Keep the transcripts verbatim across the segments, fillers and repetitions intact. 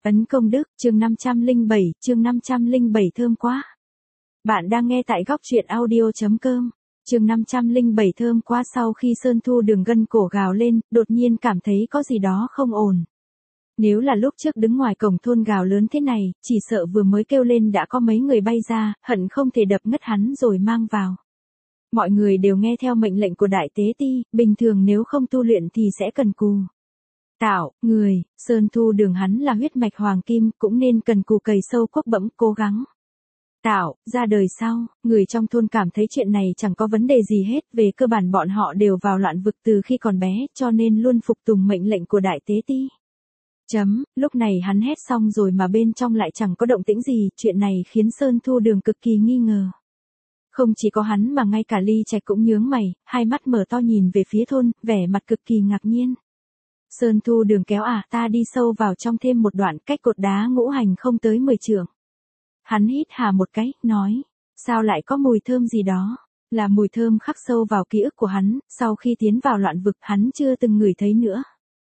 Ấn công đức, chương năm trăm lẻ bảy, chương năm trăm lẻ bảy thơm quá. Bạn đang nghe tại góc truyện audio chấm com. Chương năm trăm lẻ bảy thơm quá. Sau khi Sơn Thu Đường gân cổ gào lên, đột nhiên cảm thấy có gì đó không ổn. Nếu là lúc trước đứng ngoài cổng thôn gào lớn thế này, chỉ sợ vừa mới kêu lên đã có mấy người bay ra, hận không thể đập ngất hắn rồi mang vào. Mọi người đều nghe theo mệnh lệnh của Đại Tế Ti, bình thường nếu không tu luyện thì sẽ cần cù. Tạo, người, Sơn Thu Đường hắn là huyết mạch hoàng kim, cũng nên cần cù cày sâu cuốc bẫm, cố gắng. Tạo, ra đời sau, người trong thôn cảm thấy chuyện này chẳng có vấn đề gì hết, về cơ bản bọn họ đều vào loạn vực từ khi còn bé, cho nên luôn phục tùng mệnh lệnh của Đại Tế Ti. Chấm, lúc này hắn hét xong rồi mà bên trong lại chẳng có động tĩnh gì, chuyện này khiến Sơn Thu Đường cực kỳ nghi ngờ. Không chỉ có hắn mà ngay cả Ly Trạch cũng nhướng mày, hai mắt mở to nhìn về phía thôn, vẻ mặt cực kỳ ngạc nhiên. Sơn Thu Đường kéo à ta đi sâu vào trong thêm một đoạn, cách cột đá ngũ hành không tới mười trượng. Hắn hít hà một cái, nói, sao lại có mùi thơm gì đó, là mùi thơm khắc sâu vào ký ức của hắn, sau khi tiến vào loạn vực hắn chưa từng ngửi thấy nữa.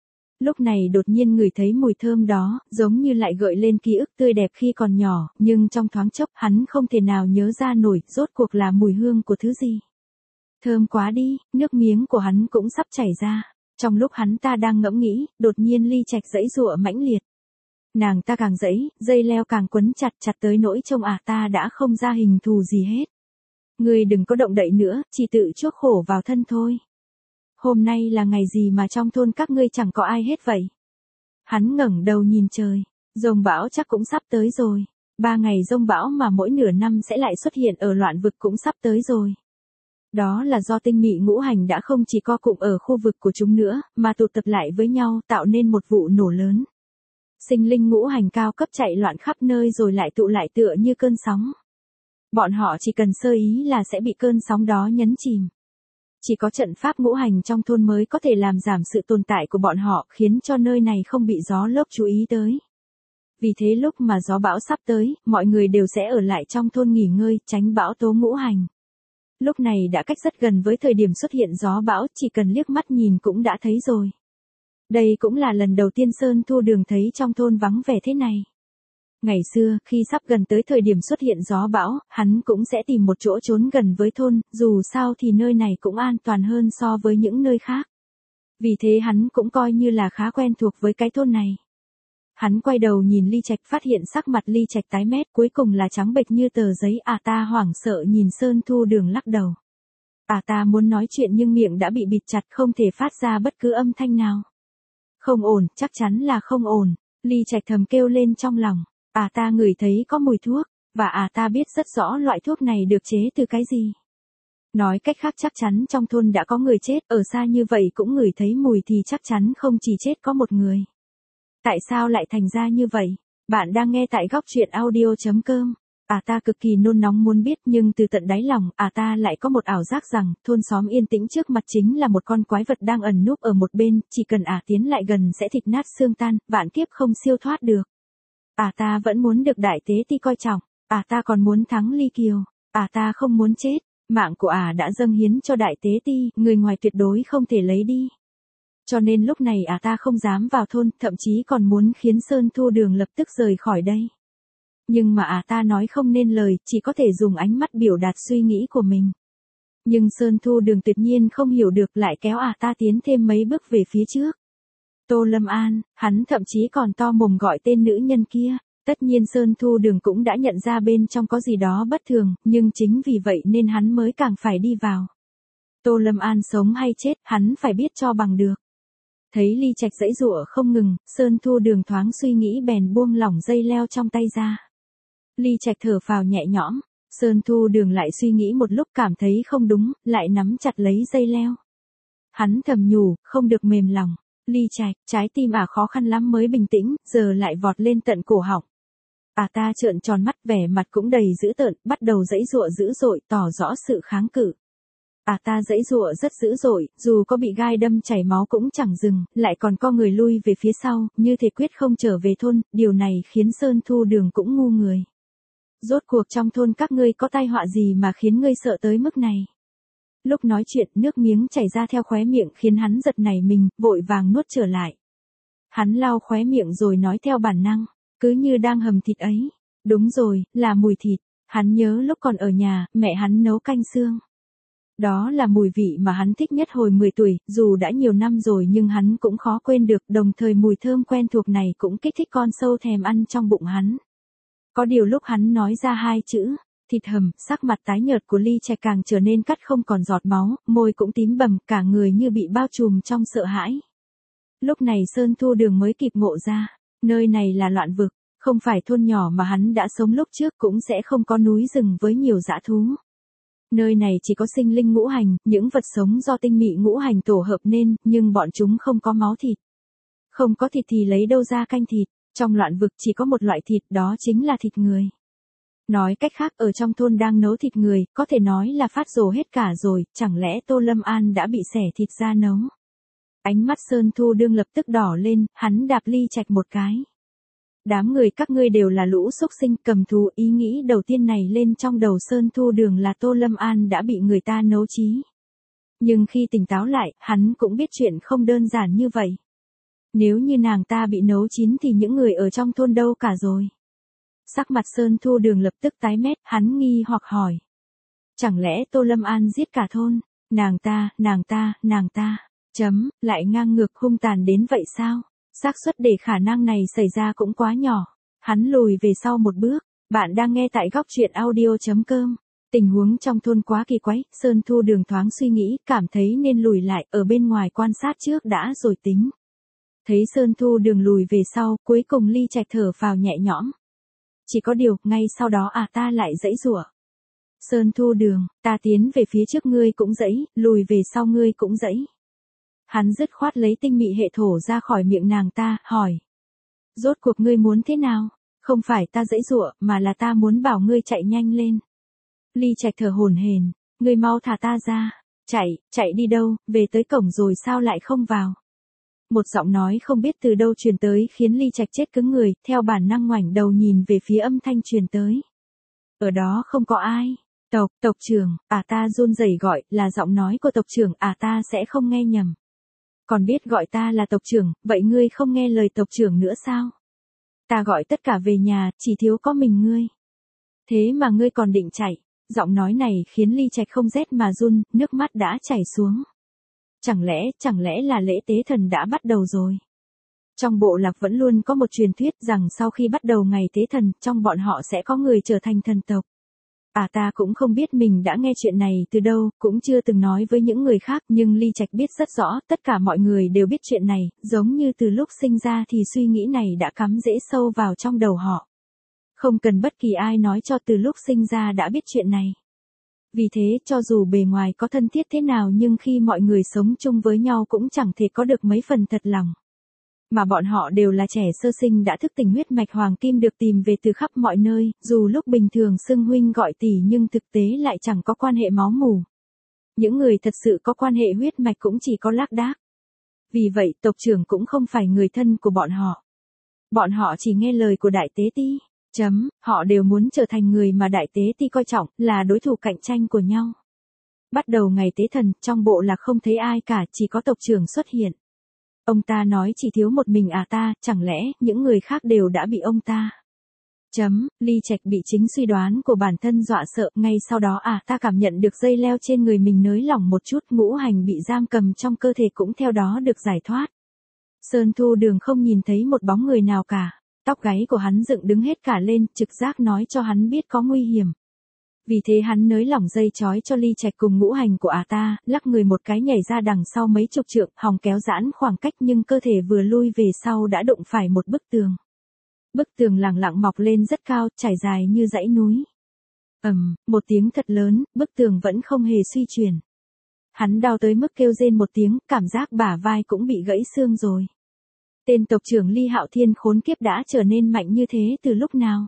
Lúc này đột nhiên ngửi thấy mùi thơm đó, giống như lại gợi lên ký ức tươi đẹp khi còn nhỏ, nhưng trong thoáng chốc hắn không thể nào nhớ ra nổi, rốt cuộc là mùi hương của thứ gì. Thơm quá đi, nước miếng của hắn cũng sắp chảy ra. Trong lúc hắn ta đang ngẫm nghĩ, đột nhiên Ly Trạch giãy giụa mãnh liệt. Nàng ta càng giãy, dây leo càng quấn chặt chặt tới nỗi trông à ta đã không ra hình thù gì hết. Ngươi đừng có động đậy nữa, chỉ tự chuốc khổ vào thân thôi. Hôm nay là ngày gì mà trong thôn các ngươi chẳng có ai hết vậy? Hắn ngẩng đầu nhìn trời, dông bão chắc cũng sắp tới rồi. Ba ngày dông bão mà mỗi nửa năm sẽ lại xuất hiện ở loạn vực cũng sắp tới rồi. Đó là do tinh mị ngũ hành đã không chỉ co cụm ở khu vực của chúng nữa, mà tụ tập lại với nhau tạo nên một vụ nổ lớn. Sinh linh ngũ hành cao cấp chạy loạn khắp nơi rồi lại tụ lại tựa như cơn sóng. Bọn họ chỉ cần sơ ý là sẽ bị cơn sóng đó nhấn chìm. Chỉ có trận pháp ngũ hành trong thôn mới có thể làm giảm sự tồn tại của bọn họ, khiến cho nơi này không bị gió lốc chú ý tới. Vì thế lúc mà gió bão sắp tới, mọi người đều sẽ ở lại trong thôn nghỉ ngơi, tránh bão tố ngũ hành. Lúc này đã cách rất gần với thời điểm xuất hiện gió bão, chỉ cần liếc mắt nhìn cũng đã thấy rồi. Đây cũng là lần đầu tiên Sơn Thu Đường thấy trong thôn vắng vẻ thế này. Ngày xưa, khi sắp gần tới thời điểm xuất hiện gió bão, hắn cũng sẽ tìm một chỗ trốn gần với thôn, dù sao thì nơi này cũng an toàn hơn so với những nơi khác. Vì thế hắn cũng coi như là khá quen thuộc với cái thôn này. Hắn quay đầu nhìn Ly Trạch, phát hiện sắc mặt Ly Trạch tái mét, cuối cùng là trắng bệch như tờ giấy. À ta hoảng sợ nhìn Sơn Thu Đường lắc đầu. À ta muốn nói chuyện nhưng miệng đã bị bịt chặt, không thể phát ra bất cứ âm thanh nào. Không ổn, chắc chắn là không ổn. Ly Trạch thầm kêu lên trong lòng. À ta ngửi thấy có mùi thuốc, và à ta biết rất rõ loại thuốc này được chế từ cái gì. Nói cách khác chắc chắn trong thôn đã có người chết, ở xa như vậy cũng ngửi thấy mùi thì chắc chắn không chỉ chết có một người. Tại sao lại thành ra như vậy? Bạn đang nghe tại góc truyện audio chấm com. À ta cực kỳ nôn nóng muốn biết, nhưng từ tận đáy lòng, à ta lại có một ảo giác rằng, thôn xóm yên tĩnh trước mặt chính là một con quái vật đang ẩn núp ở một bên, chỉ cần à tiến lại gần sẽ thịt nát xương tan, vạn kiếp không siêu thoát được. À ta vẫn muốn được Đại Tế Ti coi trọng, à ta còn muốn thắng Ly Kiều, à ta không muốn chết, mạng của à đã dâng hiến cho Đại Tế Ti, người ngoài tuyệt đối không thể lấy đi. Cho nên lúc này à ta không dám vào thôn, thậm chí còn muốn khiến Sơn Thu Đường lập tức rời khỏi đây. Nhưng mà à ta nói không nên lời, chỉ có thể dùng ánh mắt biểu đạt suy nghĩ của mình. Nhưng Sơn Thu Đường tuyệt nhiên không hiểu được, lại kéo à ta tiến thêm mấy bước về phía trước. Tô Lâm An, hắn thậm chí còn to mồm gọi tên nữ nhân kia. Tất nhiên Sơn Thu Đường cũng đã nhận ra bên trong có gì đó bất thường, nhưng chính vì vậy nên hắn mới càng phải đi vào. Tô Lâm An sống hay chết, hắn phải biết cho bằng được. Thấy Ly Trạch giãy giụa không ngừng, Sơn Thu Đường thoáng suy nghĩ bèn buông lỏng dây leo trong tay ra. Ly Trạch thở phào nhẹ nhõm, Sơn Thu Đường lại suy nghĩ một lúc cảm thấy không đúng, lại nắm chặt lấy dây leo. Hắn thầm nhủ, không được mềm lòng. Ly Trạch, trái tim à khó khăn lắm mới bình tĩnh, giờ lại vọt lên tận cổ họng. À ta trợn tròn mắt, vẻ mặt cũng đầy dữ tợn, bắt đầu giãy giụa dữ dội, tỏ rõ sự kháng cự. À ta giãy giụa rất dữ dội, dù có bị gai đâm chảy máu cũng chẳng dừng, lại còn co người lui về phía sau, như thể quyết không trở về thôn, điều này khiến Sơn Thu Đường cũng ngu người. Rốt cuộc trong thôn các ngươi có tai họa gì mà khiến ngươi sợ tới mức này? Lúc nói chuyện, nước miếng chảy ra theo khóe miệng khiến hắn giật nảy mình, vội vàng nuốt trở lại. Hắn lau khóe miệng rồi nói theo bản năng, cứ như đang hầm thịt ấy. Đúng rồi, là mùi thịt. Hắn nhớ lúc còn ở nhà, mẹ hắn nấu canh xương. Đó là mùi vị mà hắn thích nhất hồi mười tuổi, dù đã nhiều năm rồi nhưng hắn cũng khó quên được, đồng thời mùi thơm quen thuộc này cũng kích thích con sâu thèm ăn trong bụng hắn. Có điều lúc hắn nói ra hai chữ, thịt hầm, sắc mặt tái nhợt của Ly Trạch càng trở nên cắt không còn giọt máu, môi cũng tím bầm, cả người như bị bao trùm trong sợ hãi. Lúc này Sơn Thu Đường mới kịp ngộ ra, nơi này là loạn vực, không phải thôn nhỏ mà hắn đã sống lúc trước, cũng sẽ không có núi rừng với nhiều dã thú. Nơi này chỉ có sinh linh ngũ hành, những vật sống do tinh mị ngũ hành tổ hợp nên, nhưng bọn chúng không có máu thịt. Không có thịt thì lấy đâu ra canh thịt, trong loạn vực chỉ có một loại thịt, đó chính là thịt người. Nói cách khác, ở trong thôn đang nấu thịt người, có thể nói là phát rồ hết cả rồi, chẳng lẽ Tô Lâm An đã bị xẻ thịt ra nấu. Ánh mắt Sơn Thu Đương lập tức đỏ lên, hắn đạp Ly Trạch một cái. Đám người các ngươi đều là lũ xúc sinh cầm thú, ý nghĩ đầu tiên này lên trong đầu Sơn Thu Đường là Tô Lâm An đã bị người ta nấu chí. Nhưng khi tỉnh táo lại, hắn cũng biết chuyện không đơn giản như vậy. Nếu như nàng ta bị nấu chín thì những người ở trong thôn đâu cả rồi. Sắc mặt Sơn Thu Đường lập tức tái mét, hắn nghi hoặc hỏi. Chẳng lẽ Tô Lâm An giết cả thôn? Nàng ta, nàng ta, nàng ta, chấm, lại ngang ngược hung tàn đến vậy sao? Xác suất để khả năng này xảy ra cũng quá nhỏ. Hắn lùi về sau một bước. Bạn đang nghe tại góc truyện audio.com. Tình huống trong thôn quá kỳ quái, Sơn Thu Đường thoáng suy nghĩ, cảm thấy nên lùi lại, ở bên ngoài quan sát trước đã rồi tính. Thấy Sơn Thu Đường lùi về sau, cuối cùng Ly Trạch thở phào nhẹ nhõm. Chỉ có điều, ngay sau đó à ta lại giãy giụa. Sơn Thu Đường, ta tiến về phía trước ngươi cũng giãy, lùi về sau ngươi cũng giãy. Hắn dứt khoát lấy tinh mị hệ thổ ra khỏi miệng nàng ta, hỏi. Rốt cuộc ngươi muốn thế nào? Không phải ta giãy giụa, mà là ta muốn bảo ngươi chạy nhanh lên. Ly Trạch thở hổn hển, ngươi mau thả ta ra. Chạy, chạy đi đâu, về tới cổng rồi sao lại không vào? Một giọng nói không biết từ đâu truyền tới khiến Ly Trạch chết cứng người, theo bản năng ngoảnh đầu nhìn về phía âm thanh truyền tới. Ở đó không có ai. Tộc, tộc trưởng, à ta run rẩy gọi, là giọng nói của tộc trưởng, à ta sẽ không nghe nhầm. Còn biết gọi ta là tộc trưởng, vậy ngươi không nghe lời tộc trưởng nữa sao? Ta gọi tất cả về nhà, chỉ thiếu có mình ngươi. Thế mà ngươi còn định chạy. Giọng nói này khiến Ly Trạch không rét mà run, nước mắt đã chảy xuống. Chẳng lẽ, chẳng lẽ là lễ tế thần đã bắt đầu rồi? Trong bộ lạc vẫn luôn có một truyền thuyết rằng sau khi bắt đầu ngày tế thần, trong bọn họ sẽ có người trở thành thần tộc. À ta cũng không biết mình đã nghe chuyện này từ đâu, cũng chưa từng nói với những người khác, nhưng Ly Trạch biết rất rõ, tất cả mọi người đều biết chuyện này, giống như từ lúc sinh ra thì suy nghĩ này đã cắm rễ sâu vào trong đầu họ. Không cần bất kỳ ai nói cho từ lúc sinh ra đã biết chuyện này. Vì thế, cho dù bề ngoài có thân thiết thế nào nhưng khi mọi người sống chung với nhau cũng chẳng thể có được mấy phần thật lòng. Mà bọn họ đều là trẻ sơ sinh đã thức tỉnh huyết mạch hoàng kim được tìm về từ khắp mọi nơi, dù lúc bình thường xưng huynh gọi tỷ nhưng thực tế lại chẳng có quan hệ máu mủ. Những người thật sự có quan hệ huyết mạch cũng chỉ có lác đác. Vì vậy tộc trưởng cũng không phải người thân của bọn họ. Bọn họ chỉ nghe lời của Đại Tế Ti. Chấm, họ đều muốn trở thành người mà Đại Tế Ti coi trọng, là đối thủ cạnh tranh của nhau. Bắt đầu ngày tế thần, trong bộ lạc không thấy ai cả, chỉ có tộc trưởng xuất hiện. Ông ta nói chỉ thiếu một mình à ta, chẳng lẽ những người khác đều đã bị ông ta. Chấm, Ly Trạch bị chính suy đoán của bản thân dọa sợ, ngay sau đó à ta cảm nhận được dây leo trên người mình nới lỏng một chút, ngũ hành bị giam cầm trong cơ thể cũng theo đó được giải thoát. Sơn Thu Đường không nhìn thấy một bóng người nào cả. Tóc gáy của hắn dựng đứng hết cả lên, trực giác nói cho hắn biết có nguy hiểm. Vì thế hắn nới lỏng dây trói cho Ly Trạch cùng ngũ hành của ả ta, lắc người một cái nhảy ra đằng sau mấy chục trượng, hòng kéo giãn khoảng cách nhưng cơ thể vừa lui về sau đã đụng phải một bức tường. Bức tường lẳng lặng mọc lên rất cao, trải dài như dãy núi. Ầm, một tiếng thật lớn, bức tường vẫn không hề suy chuyển. Hắn đau tới mức kêu rên một tiếng, cảm giác bả vai cũng bị gãy xương rồi. Tên tộc trưởng Ly Hạo Thiên khốn kiếp đã trở nên mạnh như thế từ lúc nào?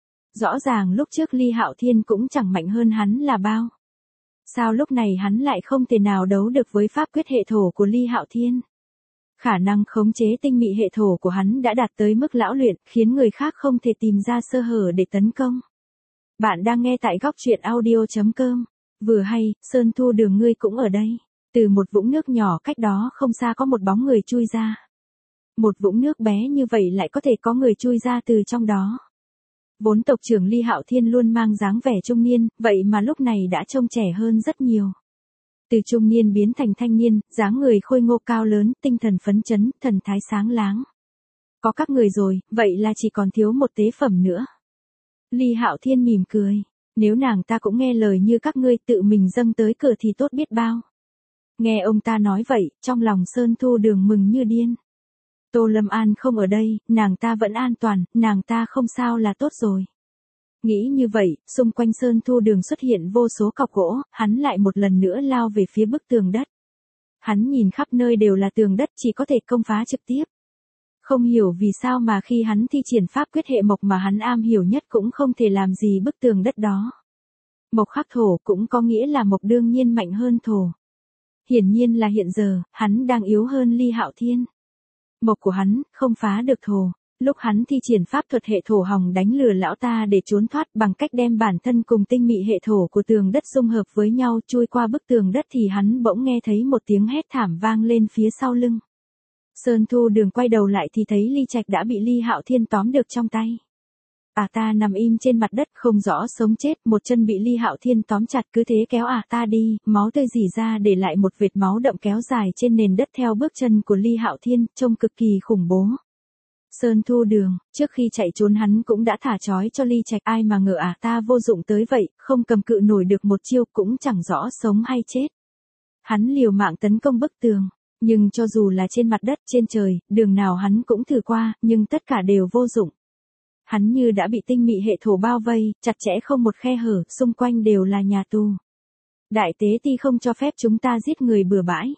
Rõ ràng lúc trước Ly Hạo Thiên cũng chẳng mạnh hơn hắn là bao. Sao lúc này hắn lại không thể nào đấu được với pháp quyết hệ thổ của Ly Hạo Thiên? Khả năng khống chế tinh mị hệ thổ của hắn đã đạt tới mức lão luyện, khiến người khác không thể tìm ra sơ hở để tấn công. Bạn đang nghe tại góc truyện audio.com. Vừa hay, Sơn Thu Đường ngươi cũng ở đây. Từ một vũng nước nhỏ cách đó không xa có một bóng người chui ra. Một vũng nước bé như vậy lại có thể có người chui ra từ trong đó. Vốn tộc trưởng Ly Hạo Thiên luôn mang dáng vẻ trung niên, vậy mà lúc này đã trông trẻ hơn rất nhiều. Từ trung niên biến thành thanh niên, dáng người khôi ngô cao lớn, tinh thần phấn chấn, thần thái sáng láng. Có các người rồi, vậy là chỉ còn thiếu một tế phẩm nữa. Ly Hạo Thiên mỉm cười. Nếu nàng ta cũng nghe lời như các ngươi tự mình dâng tới cửa thì tốt biết bao. Nghe ông ta nói vậy, trong lòng Sơn Thu Đường mừng như điên. Tô Lâm An không ở đây, nàng ta vẫn an toàn, nàng ta không sao là tốt rồi. Nghĩ như vậy, xung quanh Sơn Thu Đường xuất hiện vô số cọc gỗ, hắn lại một lần nữa lao về phía bức tường đất. Hắn nhìn khắp nơi đều là tường đất chỉ có thể công phá trực tiếp. Không hiểu vì sao mà khi hắn thi triển pháp quyết hệ mộc mà hắn am hiểu nhất cũng không thể làm gì bức tường đất đó. Mộc khắc thổ cũng có nghĩa là mộc đương nhiên mạnh hơn thổ. Hiển nhiên là hiện giờ, hắn đang yếu hơn Ly Hạo Thiên. Mộc của hắn, không phá được thổ. Lúc hắn thi triển pháp thuật hệ thổ hòng đánh lừa lão ta để trốn thoát bằng cách đem bản thân cùng tinh mị hệ thổ của tường đất dung hợp với nhau chui qua bức tường đất thì hắn bỗng nghe thấy một tiếng hét thảm vang lên phía sau lưng. Sơn Thu Đường quay đầu lại thì thấy Ly Trạch đã bị Ly Hạo Thiên tóm được trong tay. À ta nằm im trên mặt đất không rõ sống chết, một chân bị Ly Hạo Thiên tóm chặt cứ thế kéo à ta đi, máu tươi rỉ ra để lại một vệt máu đậm kéo dài trên nền đất theo bước chân của Ly Hạo Thiên, trông cực kỳ khủng bố. Sơn Thu Đường, trước khi chạy trốn hắn cũng đã thả trói cho Ly Trạch, ai mà ngờ à ta vô dụng tới vậy, không cầm cự nổi được một chiêu cũng chẳng rõ sống hay chết. Hắn liều mạng tấn công bức tường, nhưng cho dù là trên mặt đất trên trời, đường nào hắn cũng thử qua, nhưng tất cả đều vô dụng. Hắn như đã bị tinh mị hệ thổ bao vây, chặt chẽ không một khe hở, xung quanh đều là nhà tù. Đại tế ti không cho phép chúng ta giết người bừa bãi.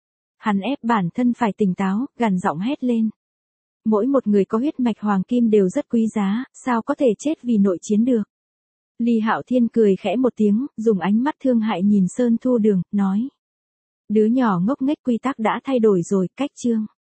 Hắn ép bản thân phải tỉnh táo, gằn giọng hét lên. Mỗi một người có huyết mạch hoàng kim đều rất quý giá, sao có thể chết vì nội chiến được. Ly Hạo Thiên cười khẽ một tiếng, dùng ánh mắt thương hại nhìn Sơn Thu Đường, nói. Đứa nhỏ ngốc nghếch quy tắc đã thay đổi rồi, cách chương.